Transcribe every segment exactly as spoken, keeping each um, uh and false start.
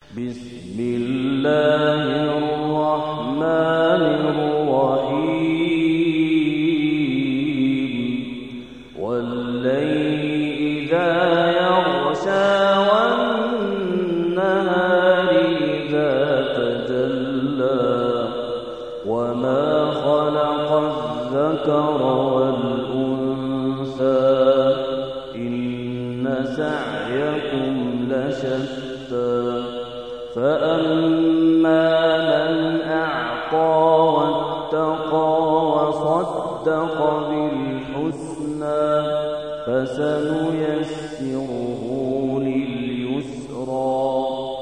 بسم الله الرحمن الرحيم والليل إذا يغشى والنهار إذا تجلى وما خلق الذكر والأنثى إن سعيكم لشتى فأما من أعطى واتقى وصدق بالحسنى فسنيسره لليسرى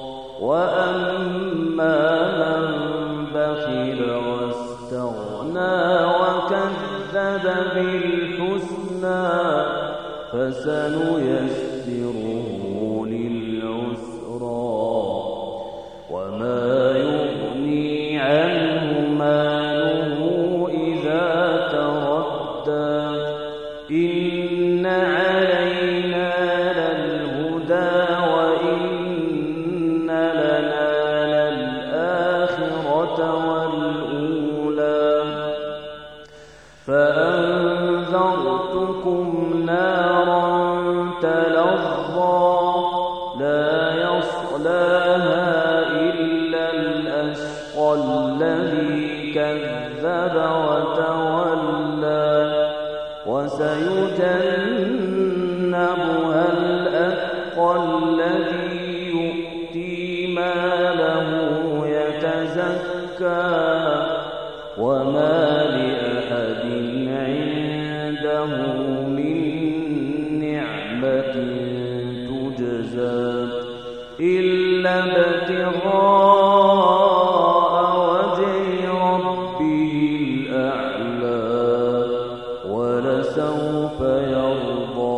وأما من بخل واستغنى وكذب بالحسنى فسنيسره للعسرى وما يغني عنه ماله إذا تردى إن علينا للهدى وإن لنا للآخرة والأولى فأنذرتكم نارا تلظى لا يصلاها الذي كذب وتولى وسيجنبها الأتقى الذي يؤتي ماله يتزكى وما لأحد عنده من نعمة تجزى إلا ابتغاء ولسوف يرضى